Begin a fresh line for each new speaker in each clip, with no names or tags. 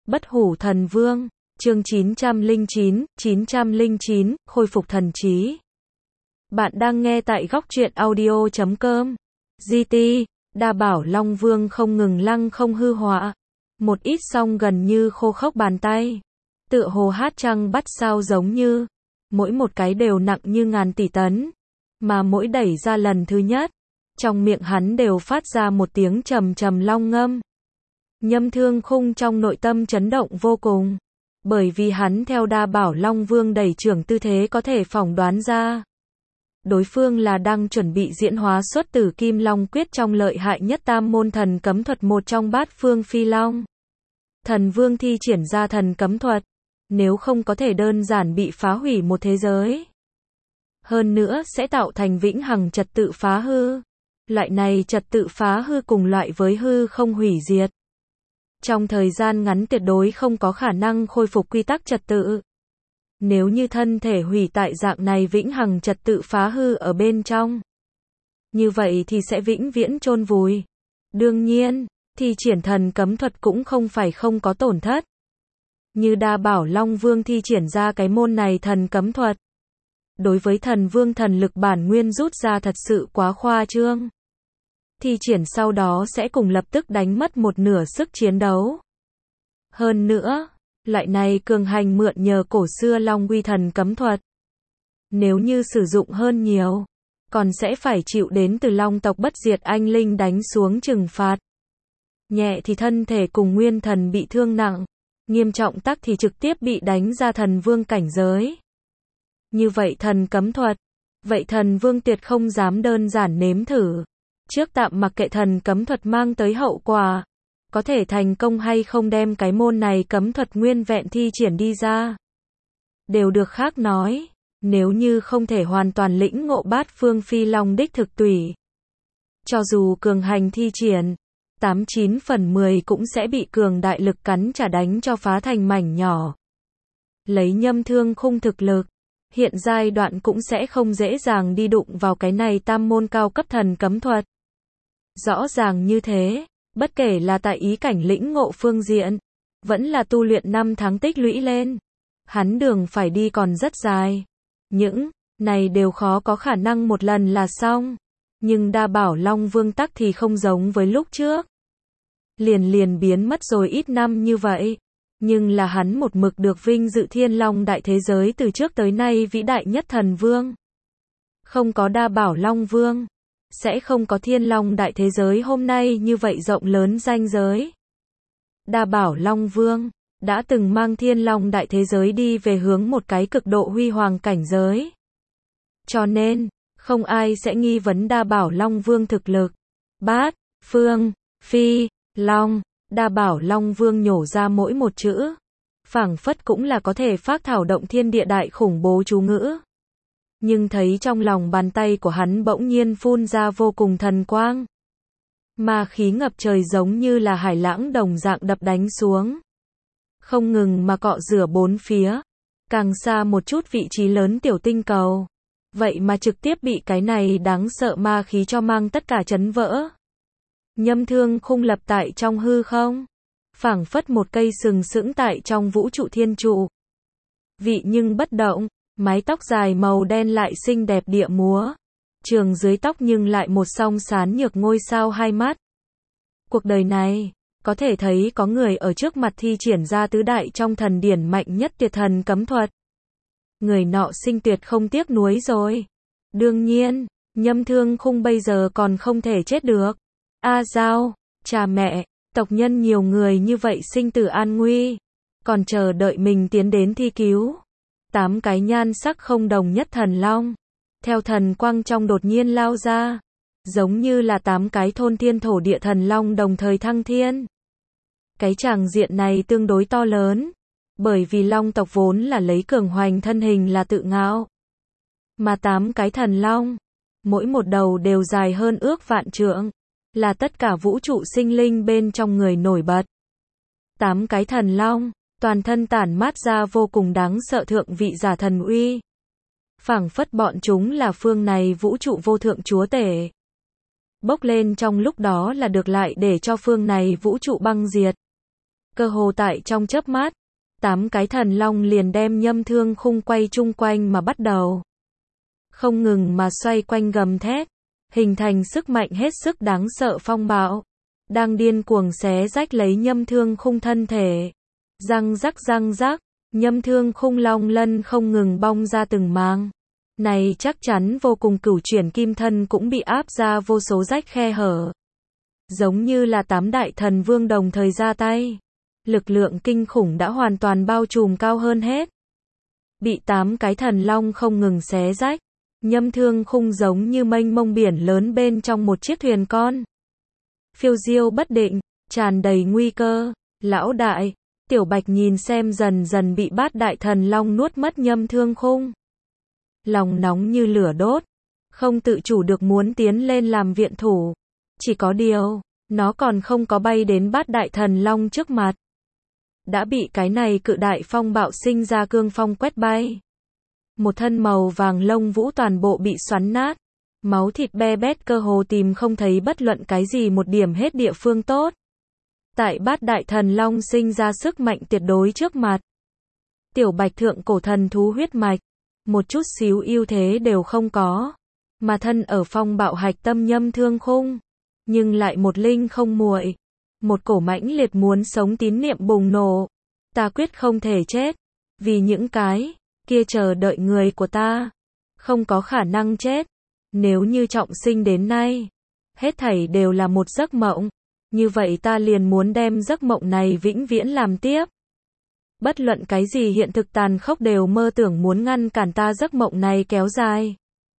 Bất hủ thần vương, chương 909, khôi phục thần trí. Bạn đang nghe tại góc truyện audio.com. GT, đa bảo Long Vương không ngừng lăng không hư họa. Một ít song gần như khô khốc bàn tay. Tựa hồ hát trăng bắt sao giống như. Mỗi một cái đều nặng như ngàn tỷ tấn. Mà mỗi đẩy ra lần thứ nhất. Trong miệng hắn đều phát ra một tiếng trầm trầm long ngâm. Nhâm Thương Khung trong nội tâm chấn động vô cùng. Bởi vì hắn theo đa bảo Long Vương đẩy trưởng tư thế có thể phỏng đoán ra. Đối phương là đang chuẩn bị diễn hóa xuất Tử Kim Long Quyết trong lợi hại nhất tam môn thần cấm thuật một trong bát phương phi long. Thần Vương thi triển ra thần cấm thuật. Nếu không có thể đơn giản bị phá hủy một thế giới. Hơn nữa sẽ tạo thành vĩnh hằng trật tự phá hư. Loại này trật tự phá hư cùng loại với hư không hủy diệt. Trong thời gian ngắn tuyệt đối không có khả năng khôi phục quy tắc trật tự. Nếu như thân thể hủy tại dạng này vĩnh hằng trật tự phá hư ở bên trong. Như vậy thì sẽ vĩnh viễn chôn vùi. Đương nhiên, thi triển thần cấm thuật cũng không phải không có tổn thất. Như đa bảo Long Vương thi triển ra cái môn này thần cấm thuật. Đối với thần vương thần lực bản nguyên rút ra thật sự quá khoa trương. Thi triển sau đó sẽ cùng lập tức đánh mất một nửa sức chiến đấu. Hơn nữa, loại này cường hành mượn nhờ cổ xưa Long Uy thần cấm thuật. Nếu như sử dụng hơn nhiều, còn sẽ phải chịu đến từ Long tộc bất diệt anh linh đánh xuống trừng phạt. Nhẹ thì thân thể cùng nguyên thần bị thương nặng, nghiêm trọng tắc thì trực tiếp bị đánh ra thần vương cảnh giới. Như vậy thần cấm thuật, vậy thần vương tuyệt không dám đơn giản nếm thử. Trước tạm mặc kệ thần cấm thuật mang tới hậu quả, có thể thành công hay không đem cái môn này cấm thuật nguyên vẹn thi triển đi ra. Đều được khác nói, nếu như không thể hoàn toàn lĩnh ngộ bát phương phi long đích thực tùy. Cho dù cường hành thi triển, 89 phần 10 cũng sẽ bị cường đại lực cắn trả đánh cho phá thành mảnh nhỏ. Lấy Nhâm Thương Khung thực lực, hiện giai đoạn cũng sẽ không dễ dàng đi đụng vào cái này tam môn cao cấp thần cấm thuật. Rõ ràng như thế, bất kể là tại ý cảnh lĩnh ngộ phương diện, vẫn là tu luyện năm tháng tích lũy lên. Hắn đường phải đi còn rất dài. Những này đều khó có khả năng một lần là xong. Nhưng đa bảo Long Vương tắc thì không giống với lúc trước. Liền biến mất rồi ít năm như vậy. Nhưng là hắn một mực được vinh dự thiên long đại thế giới từ trước tới nay vĩ đại nhất thần vương. Không có đa bảo Long Vương, sẽ không có thiên long đại thế giới hôm nay như vậy rộng lớn ranh giới. Đa bảo Long Vương đã từng mang thiên long đại thế giới đi về hướng một cái cực độ huy hoàng cảnh giới. Cho nên, không ai sẽ nghi vấn đa bảo Long Vương thực lực. Bát, phương, phi, long, đa bảo Long Vương nhổ ra mỗi một chữ. Phảng phất cũng là có thể phác thảo động thiên địa đại khủng bố chú ngữ. Nhưng thấy trong lòng bàn tay của hắn bỗng nhiên phun ra vô cùng thần quang. Ma khí ngập trời giống như là hải lãng đồng dạng đập đánh xuống. Không ngừng mà cọ rửa bốn phía. Càng xa một chút vị trí lớn tiểu tinh cầu. Vậy mà trực tiếp bị cái này đáng sợ ma khí cho mang tất cả chấn vỡ. Nhâm Thương Khung lập tại trong hư không. Phảng phất một cây sừng sững tại trong vũ trụ thiên trụ. Vị nhưng bất động. Mái tóc dài màu đen lại xinh đẹp địa múa. Trường dưới tóc nhưng lại một song sán nhược ngôi sao hai mắt. Cuộc đời này, có thể thấy có người ở trước mặt thi triển ra tứ đại trong thần điển mạnh nhất tuyệt thần cấm thuật. Người nọ sinh tuyệt không tiếc nuối rồi. Đương nhiên, Nhâm Thương Khung bây giờ còn không thể chết được. A Giao, cha mẹ, tộc nhân nhiều người như vậy sinh tử an nguy. Còn chờ đợi mình tiến đến thi cứu. 8 cái nhan sắc không đồng nhất thần long. Theo thần quang trong đột nhiên lao ra. Giống như là 8 cái thôn thiên thổ địa thần long đồng thời thăng thiên. Cái tràng diện này tương đối to lớn. Bởi vì long tộc vốn là lấy cường hoành thân hình là tự ngạo. Mà 8 cái thần long. Mỗi một đầu đều dài hơn ước vạn trượng. Là tất cả vũ trụ sinh linh bên trong người nổi bật. 8 cái thần long. Toàn thân tản mát ra vô cùng đáng sợ thượng vị giả thần uy. Phảng phất bọn chúng là phương này vũ trụ vô thượng chúa tể. Bốc lên trong lúc đó là được lại để cho phương này vũ trụ băng diệt. Cơ hồ tại trong chớp mắt, 8 cái thần long liền đem Nhâm Thương Khung quay chung quanh mà bắt đầu. Không ngừng mà xoay quanh gầm thét, hình thành sức mạnh hết sức đáng sợ phong bạo, đang điên cuồng xé rách lấy Nhâm Thương Khung thân thể. Răng rắc, Nhâm Thương Khung long lân không ngừng bong ra từng màng. Này chắc chắn vô cùng cửu chuyển kim thân cũng bị áp ra vô số rách khe hở. Giống như là 8 đại thần vương đồng thời ra tay. Lực lượng kinh khủng đã hoàn toàn bao trùm cao hơn hết. Bị 8 cái thần long không ngừng xé rách, Nhâm Thương Khung giống như mênh mông biển lớn bên trong một chiếc thuyền con. Phiêu diêu bất định, tràn đầy nguy cơ. Lão đại, Tiểu Bạch nhìn xem dần dần bị 8 đại thần long nuốt mất Nhâm Thương Khung. Lòng nóng như lửa đốt, không tự chủ được muốn tiến lên làm viện thủ. Chỉ có điều, nó còn không có bay đến 8 đại thần long trước mặt. Đã bị cái này cự đại phong bạo sinh ra cương phong quét bay. Một thân màu vàng lông vũ toàn bộ bị xoắn nát. Máu thịt be bét cơ hồ tìm không thấy bất luận cái gì một điểm hết địa phương tốt. Tại 8 đại thần long sinh ra sức mạnh tuyệt đối trước mặt. Tiểu Bạch thượng cổ thần thú huyết mạch, một chút xíu ưu thế đều không có. Mà thân ở phong bạo hạch tâm Nhâm Thương Khung, nhưng lại một linh không muội. Một cổ mãnh liệt muốn sống tín niệm bùng nổ. Ta quyết không thể chết. Vì những cái kia chờ đợi người của ta. Không có khả năng chết. Nếu như trọng sinh đến nay, hết thảy đều là một giấc mộng. Như vậy ta liền muốn đem giấc mộng này vĩnh viễn làm tiếp. Bất luận cái gì hiện thực tàn khốc đều mơ tưởng muốn ngăn cản ta giấc mộng này kéo dài.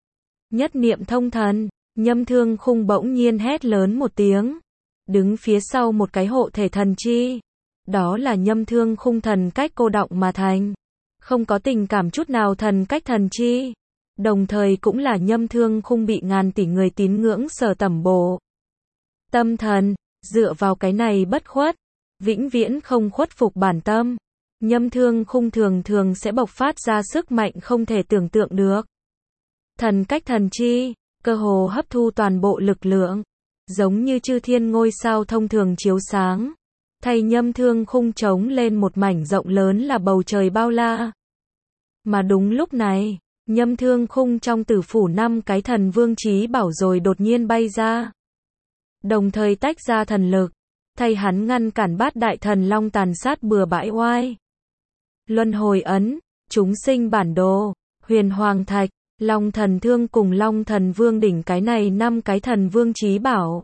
Nhất niệm thông thần, Nhâm Thương Khung bỗng nhiên hét lớn một tiếng. Đứng phía sau một cái hộ thể thần chi. Đó là Nhâm Thương Khung thần cách cô đọng mà thành. Không có tình cảm chút nào thần cách thần chi. Đồng thời cũng là Nhâm Thương Khung bị ngàn tỷ người tín ngưỡng sở tẩm bổ. Tâm thần, dựa vào cái này bất khuất, vĩnh viễn không khuất phục bản tâm. Nhâm Thương Khung thường thường sẽ bộc phát ra sức mạnh không thể tưởng tượng được. Thần cách thần chi, cơ hồ hấp thu toàn bộ lực lượng. Giống như chư thiên ngôi sao thông thường chiếu sáng. Thay Nhâm Thương Khung trống lên một mảnh rộng lớn là bầu trời bao la. Mà đúng lúc này, Nhâm Thương Khung trong tử phủ 5 cái thần vương chí bảo rồi đột nhiên bay ra. Đồng thời tách ra thần lực, thay hắn ngăn cản 8 đại thần long tàn sát bừa bãi oai. Luân hồi ấn, chúng sinh bản đồ, huyền hoàng thạch, long thần thương cùng long thần vương đỉnh cái này 5 cái thần vương chí bảo.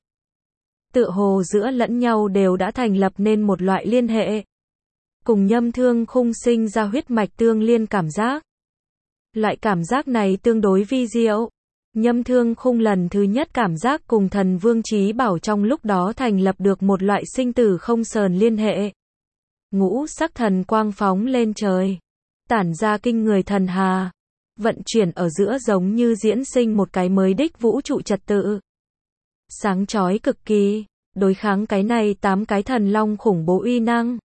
Tựa hồ giữa lẫn nhau đều đã thành lập nên một loại liên hệ. Cùng Nhâm Thương Khung sinh ra huyết mạch tương liên cảm giác. Loại cảm giác này tương đối vi diệu. Nhâm Thương Khung lần thứ nhất cảm giác cùng thần vương chí bảo trong lúc đó thành lập được một loại sinh tử không sờn liên hệ. Ngũ sắc thần quang phóng lên trời, tản ra kinh người thần hà, vận chuyển ở giữa giống như diễn sinh một cái mới đích vũ trụ trật tự. Sáng chói cực kỳ, đối kháng cái này 8 cái thần long khủng bố uy năng.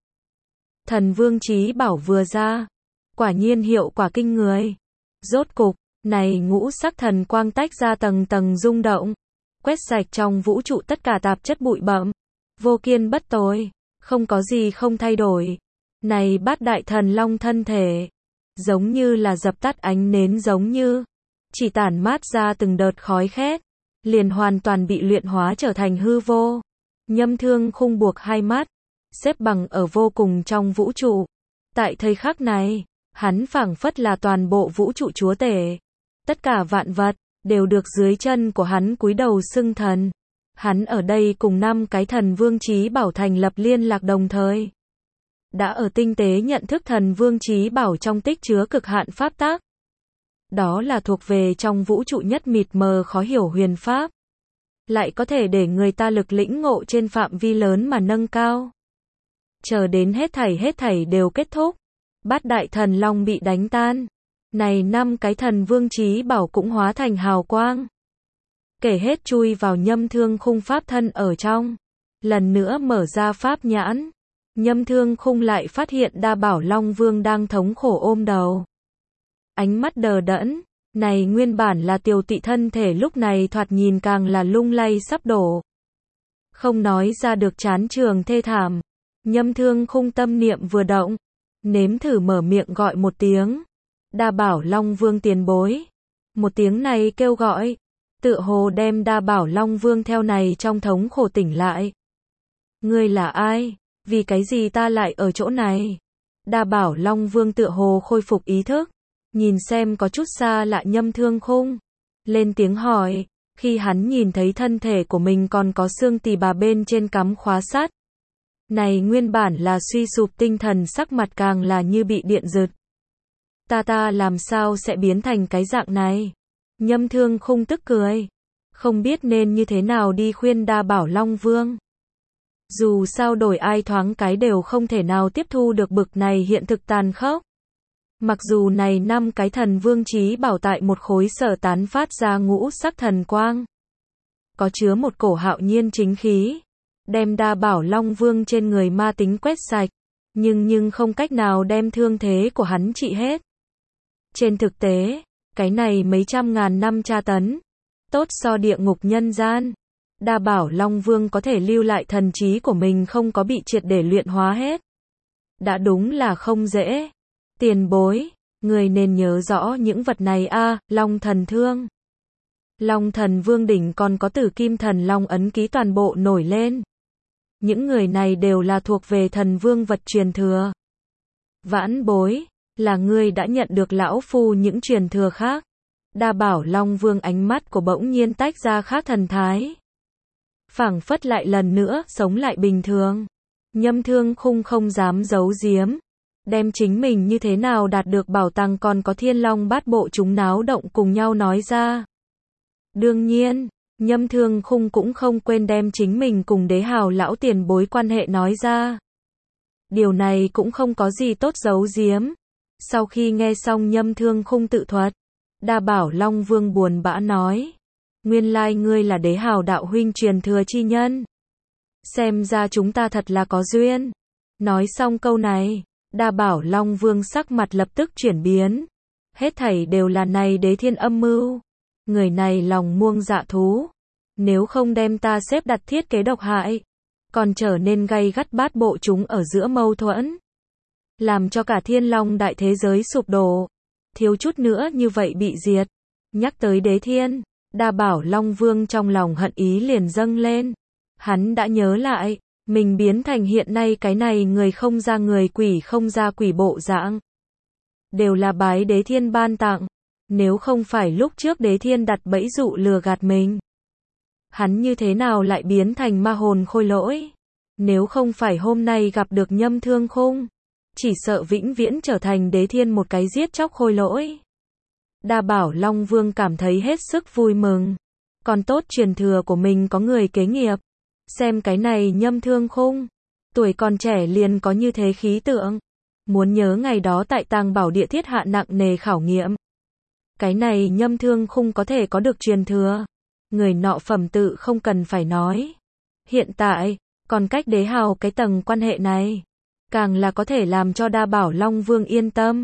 Thần vương chí bảo vừa ra, quả nhiên hiệu quả kinh người. Rốt cục, này ngũ sắc thần quang tách ra tầng tầng rung động, quét sạch trong vũ trụ tất cả tạp chất bụi bặm, vô kiên bất tồi, không có gì không thay đổi. Này 8 đại thần long thân thể, giống như là dập tắt ánh nến giống như, chỉ tản mát ra từng đợt khói khét, liền hoàn toàn bị luyện hóa trở thành hư vô. Nhâm Thương Khung buộc hai mắt, xếp bằng ở vô cùng trong vũ trụ. Tại thời khắc này, hắn phảng phất là toàn bộ vũ trụ chúa tể. Tất cả vạn vật đều được dưới chân của hắn cúi đầu xưng thần. Hắn ở đây cùng 5 cái thần vương chí bảo thành lập liên lạc đồng thời. Đã ở tinh tế nhận thức thần vương chí bảo trong tích chứa cực hạn pháp tắc. Đó là thuộc về trong vũ trụ nhất mịt mờ khó hiểu huyền pháp. Lại có thể để người ta lực lĩnh ngộ trên phạm vi lớn mà nâng cao. Chờ đến hết thảy đều kết thúc. 8 đại thần long bị đánh tan. Này 5 cái thần vương chí bảo cũng hóa thành hào quang. Kể hết chui vào Nhâm Thương Khung pháp thân ở trong. Lần nữa mở ra pháp nhãn. Nhâm Thương Khung lại phát hiện Đa Bảo Long Vương đang thống khổ ôm đầu. Ánh mắt đờ đẫn. Này nguyên bản là tiều tị thân thể lúc này thoạt nhìn càng là lung lay sắp đổ. Không nói ra được chán trường thê thảm. Nhâm Thương Khung tâm niệm vừa động, nếm thử mở miệng gọi một tiếng. Đa Bảo Long Vương tiền bối. Một tiếng này kêu gọi, tựa hồ đem Đa Bảo Long Vương theo này trong thống khổ tỉnh lại. Ngươi là ai? Vì cái gì ta lại ở chỗ này? Đa Bảo Long Vương tựa hồ khôi phục ý thức, nhìn xem có chút xa lạ Nhâm Thương Khung, lên tiếng hỏi. Khi hắn nhìn thấy thân thể của mình còn có xương tỳ bà bên trên cắm khóa sắt, này nguyên bản là suy sụp tinh thần, sắc mặt càng là như bị điện giật. Ta làm sao sẽ biến thành cái dạng này? Nhâm Thương Khung tức cười, không biết nên như thế nào đi khuyên Đa Bảo Long Vương. Dù sao đổi ai thoáng cái đều không thể nào tiếp thu được bực này hiện thực tàn khốc. Mặc dù này 5 cái thần vương chí bảo tại một khối sở tán phát ra ngũ sắc thần quang, có chứa một cổ hạo nhiên chính khí, đem Đa Bảo Long Vương trên người ma tính quét sạch, nhưng không cách nào đem thương thế của hắn trị hết. Trên thực tế, cái này mấy trăm ngàn năm tra tấn, tốt so địa ngục nhân gian. Đa Bảo Long Vương có thể lưu lại thần trí của mình không có bị triệt để luyện hóa hết, đã đúng là không dễ. Tiền bối, người nên nhớ rõ những vật này a. Long thần thương, Long thần vương đỉnh còn có Tử Kim Thần Long ấn ký toàn bộ nổi lên. Những người này đều là thuộc về thần vương vật truyền thừa. Vãn bối, là ngươi đã nhận được lão phu những truyền thừa khác. Đa Bảo Long Vương ánh mắt của bỗng nhiên tách ra khác thần thái, phảng phất lại lần nữa sống lại bình thường. Nhâm Thương Khung không dám giấu giếm, đem chính mình như thế nào đạt được bảo tàng còn có Thiên Long Bát Bộ chúng náo động cùng nhau nói ra. Đương nhiên, Nhâm Thương Khung cũng không quên đem chính mình cùng Đế Hào lão tiền bối quan hệ nói ra. Điều này cũng không có gì tốt giấu giếm. Sau khi nghe xong Nhâm Thương Khung tự thuật, Đa Bảo Long Vương buồn bã nói, nguyên lai ngươi là Đế Hào đạo huynh truyền thừa chi nhân. Xem ra chúng ta thật là có duyên. Nói xong câu này, Đa Bảo Long Vương sắc mặt lập tức chuyển biến. Hết thảy đều là này Đế Thiên âm mưu. Người này lòng muông dạ thú. Nếu không đem ta xếp đặt thiết kế độc hại, còn trở nên gay gắt Bát Bộ chúng ở giữa mâu thuẫn, làm cho cả Thiên Long đại thế giới sụp đổ, thiếu chút nữa như vậy bị diệt. Nhắc tới Đế Thiên, Đa Bảo Long Vương trong lòng hận ý liền dâng lên. Hắn đã nhớ lại, mình biến thành hiện nay cái này người không ra người quỷ không ra quỷ bộ dạng, đều là bái Đế Thiên ban tặng. Nếu không phải lúc trước Đế Thiên đặt bẫy dụ lừa gạt mình, hắn như thế nào lại biến thành ma hồn khôi lỗi? Nếu không phải hôm nay gặp được Nhâm Thương Khung, chỉ sợ vĩnh viễn trở thành Đế Thiên một cái giết chóc khôi lỗi. Đa Bảo Long Vương cảm thấy hết sức vui mừng. Còn tốt truyền thừa của mình có người kế nghiệp. Xem cái này Nhâm Thương Khung, tuổi còn trẻ liền có như thế khí tượng. Muốn nhớ ngày đó tại Tàng Bảo Địa thiết hạ nặng nề khảo nghiệm. Cái này Nhâm Thương Khung có thể có được truyền thừa. Người nọ phẩm tự không cần phải nói. Hiện tại, còn cách Đế Hào cái tầng quan hệ này, càng là có thể làm cho Đa Bảo Long Vương yên tâm.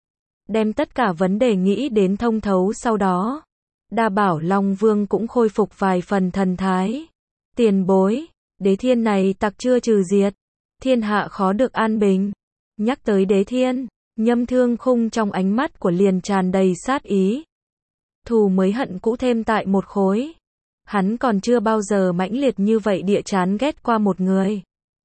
Đem tất cả vấn đề nghĩ đến thông thấu sau đó, Đa Bảo Long Vương cũng khôi phục vài phần thần thái. Tiền bối, Đế Thiên này tặc chưa trừ diệt, thiên hạ khó được an bình. Nhắc tới Đế Thiên, Nhâm Thương Khung trong ánh mắt của liền tràn đầy sát ý. Thù mới hận cũ thêm tại một khối. Hắn còn chưa bao giờ mãnh liệt như vậy địa chán ghét qua một người.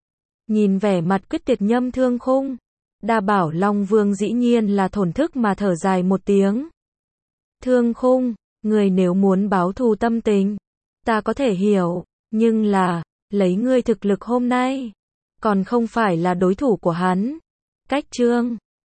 Nhìn vẻ mặt quyết tuyệt Nhâm Thương Khung, Đa Bảo Long Vương dĩ nhiên là thổn thức mà thở dài một tiếng. Thương Khung, người nếu muốn báo thù tâm tình, ta có thể hiểu, nhưng là, lấy ngươi thực lực hôm nay, còn không phải là đối thủ của hắn. Cách chương